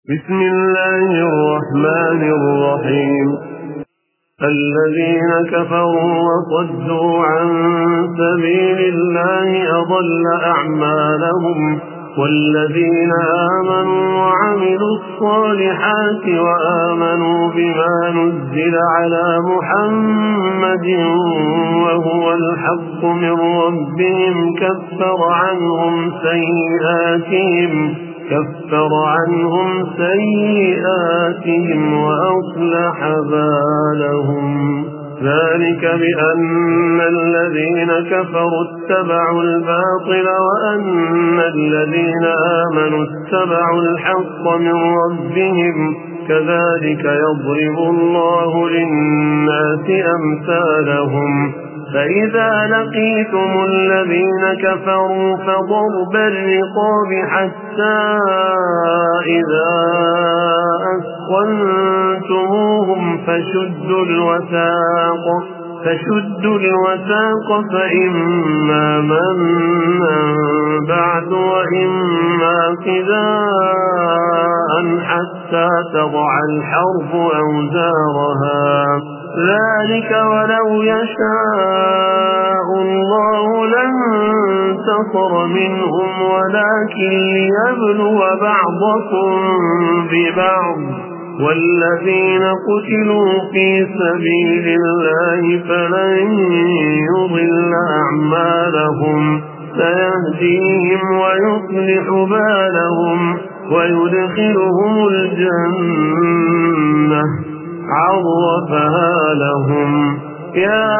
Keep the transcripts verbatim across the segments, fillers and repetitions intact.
بسم الله الرحمن الرحيم. الذين كفروا وصدوا عن سبيل الله أضل أعمالهم، والذين آمنوا وعملوا الصالحات وآمنوا بما نزل على محمد وهو الحق من ربهم كفر عنهم سيئاتهم كفر عنهم سيئاتهم وأصلح بالهم. ذلك بأن الذين كفروا اتبعوا الباطل وأن الذين آمنوا اتبعوا الحق من ربهم، كذلك يضرب الله للناس أمثالهم. فإذا لقيتم الذين كفروا فضرب الرقاب حتى إذا أثخنتموهم فشدوا الوثاق فشدوا الوثاق فإما منا بعد وإما فداء حتى تضع الحرب أوزارها. ذلك ولو يشاء الله لانتصر منهم ولكن ليبلو بعضكم ببعض، والذين قتلوا في سبيل الله فلن يضل أعمالهم، سيهديهم ويصلح بالهم ويدخلهم الجنة عرفها لهم. يا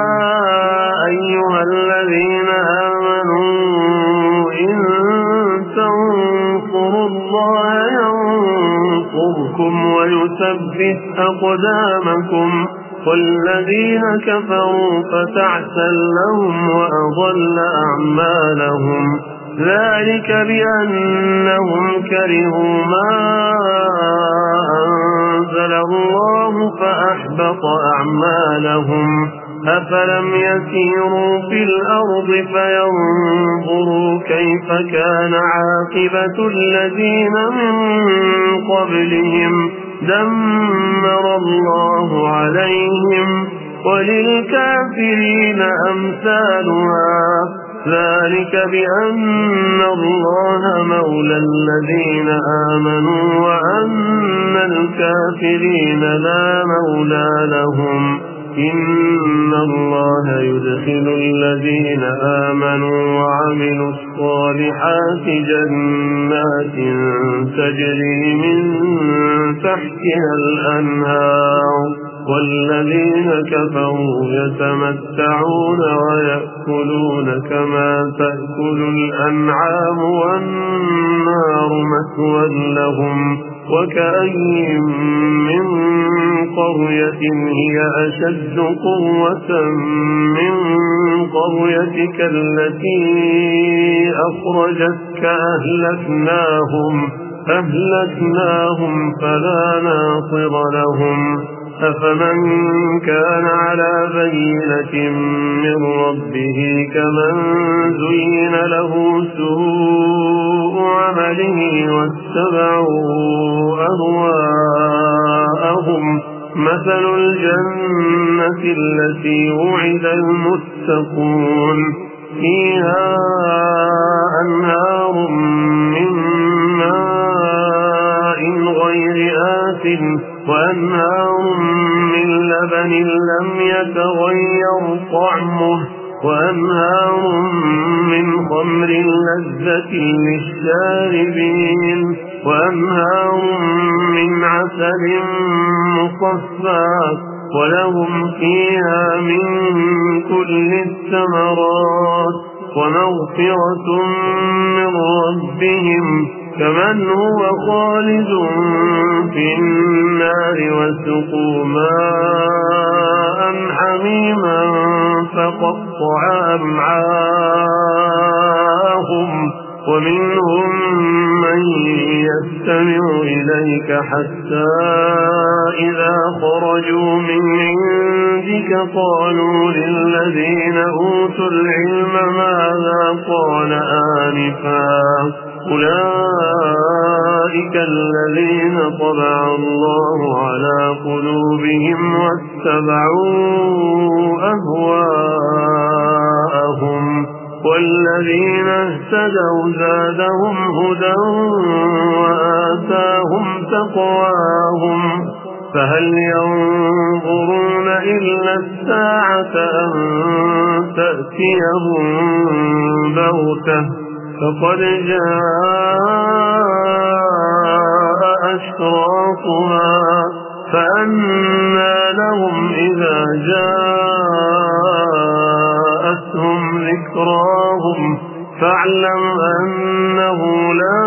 أيها الذين آمنوا إن تنصروا الله ينصركم ويثبت أقدامكم، والذين كفروا فتعسا لهم وأضل أعمالهم. ذلك بأنهم كرهوا ما أنزل الله فأحبط أعمالهم. أفلم يسيروا في الأرض فينظروا كيف كان عاقبة الذين من قبلهم، دمر الله عليهم وللكافرين أمثالها. ذلك بأن الله مولى الذين آمنوا وأن الكافرين لا مولى لهم. إن الله يدخل الذين آمنوا وعملوا الصالحات جنات تجري من تحتها الأنهار، والذين كفروا يتمتعون ويأكلون كما تأكل الأنعام والنار مثوى لهم. وكأين من قرية هي أشد قوة من قريتك التي أخرجتك أهلكناهم أهلكناهم فلا ناصر لهم. أفمن كان على بينة من ربه كمن زين له سوء عمله واتبعوا أهواءهم. مثل الجنة التي وعد المتقون فيها أنهار من ماء غير آسن وأنهار من لبن لم يتغير طعمه وأنهار من خمر لذة للشاربين وأنهار من عسل مصفى ولهم فيها من كل الثمرات ومغفرة من ربهم كمن هو خالد في النار وسقوا ماء حميما فقطع أمعاءهم. ومنهم من يستمع إليك حتى إذا خرجوا من عندك قالوا للذين أوتوا العلم ماذا قال آنفا أولئك الذين طبع الله على قلوبهم واتبعوا أهواءهم والذين اهتدوا زادهم هدى وآتاهم تقواهم فهل ينظرون إلا الساعة أن تأتيهم بغتة فقد جاء أشراطها فأنى لهم إذا جاءتهم ذكراهم فاعلم أنه لا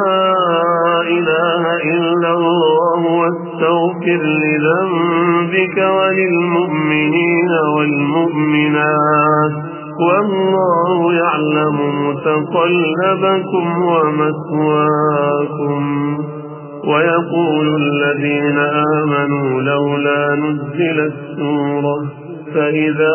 إله إلا الله واستغفر لذنبك وللمؤمنين والمؤمنات والله يعلم متقلبكم ومثواكم ويقول الذين آمنوا لولا نزلت سورة فإذا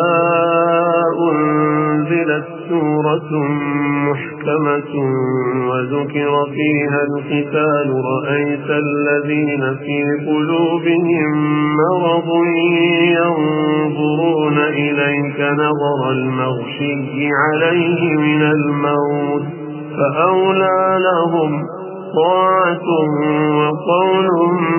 أنزلت سورة محكمة وذكر فيها القتال رأيت الذين في قلوبهم مرض ينظرون إليك نظر المغشي عليه من الموت فأولى لهم طاعة وقول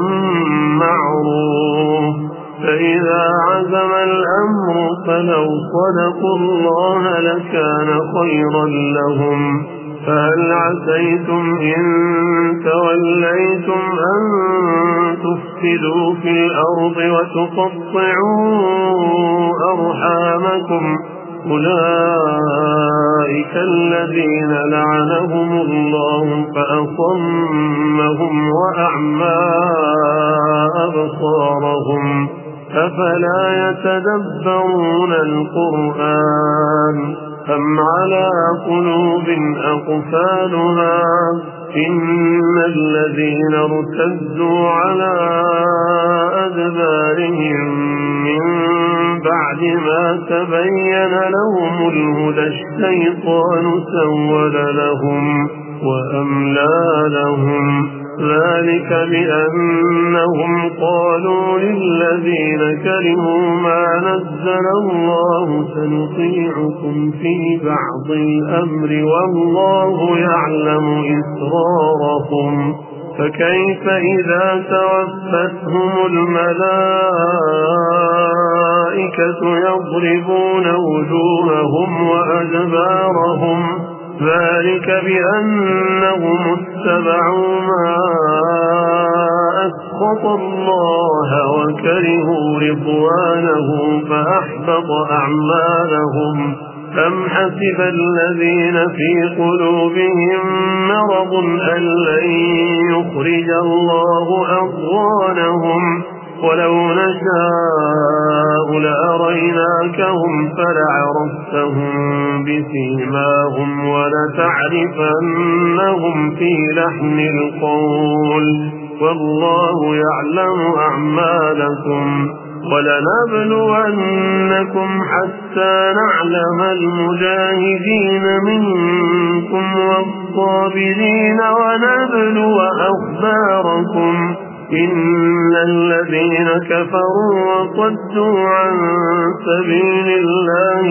معروف فإذا عزم الأمر فلو صدقوا الله لكان خيرا لهم فهل عسيتم إن توليتم أن تفسدوا في الأرض وتقطعوا أرحامكم أولئك الذين لعنهم الله فأصمهم وأعمى أبصارهم أفلا يتدبرون القرآن أم على قلوب أقفالها إن الذين ارتدوا على أدبارهم من بعد ما تبين لهم الهدى الشيطان سول لهم وأملى لهم ذلك بأنهم قالوا للذين كرهوا ما نزل الله سنطيعكم في بعض الأمر والله يعلم إسرارهم فكيف إذا توفتهم الملائكة يضربون وجوههم وأدبارهم ذلك بأنهم اتبعوا ما أسخط الله وكرهوا رضوانه فأحبط أعمالهم أم حسب الذين في قلوبهم مرض أن لن يخرج الله أضغانهم ولو نشاء لأريناكهم فلعرفتهم بسيماهم ولتعرفنهم في لحن القول والله يعلم أعمالكم ولنبلونكم حتى نعلم المجاهدين منكم والصابرين ونبلو أخباركم إن الذين كفروا وصدوا عن سبيل الله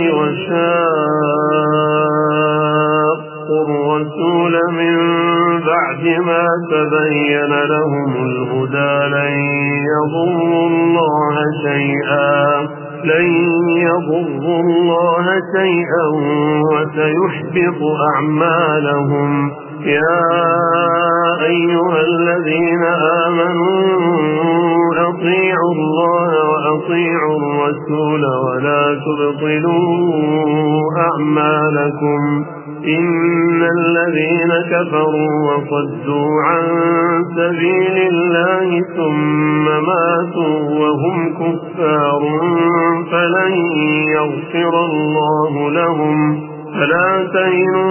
وشاقوا الرسول من بعد ما تبين لهم الهدى لن يضروا الله شيئا لن يضروا الله شيئا وسيحبط أعمالهم يا أيها الذين آمنوا أطيعوا الله وأطيعوا الرسول ولا تبطلوا أعمالكم إن الذين كفروا وصدوا عن سبيل الله ثم ماتوا وهم كفار فلن يغفر الله لهم فلا تهنوا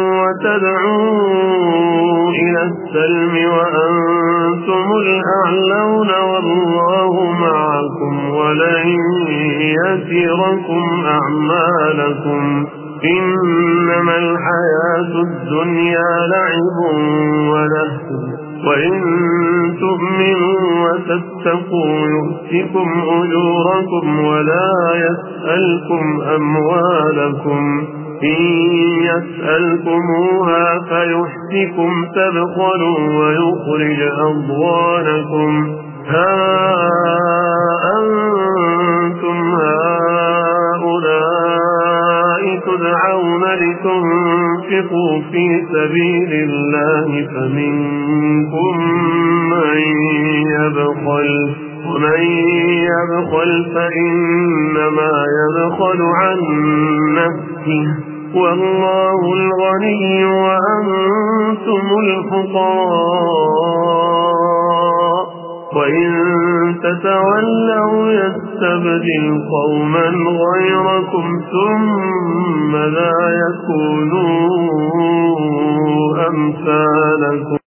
وتدعوا إلى السلم وأنتم الأعلون والله معكم ولن يتركم أعمالكم إنما الحياة الدنيا لعب ولهو وإن تؤمنوا وتتقوا يؤتكم أجوركم ولا يسألكم أموالكم إن يسألكموها فيحفكم تبخلوا ويخرج أضغانكم ها أنتم هؤلاء تدعون لتنفقوا في سبيل الله فمنكم من يبخل ومن يبخل فإنما يبخل عن نفسه والله الغني وأنتم الفقراء وإن تتولوا يستبدل قوما غيركم ثم لا يكونوا أمثالكم.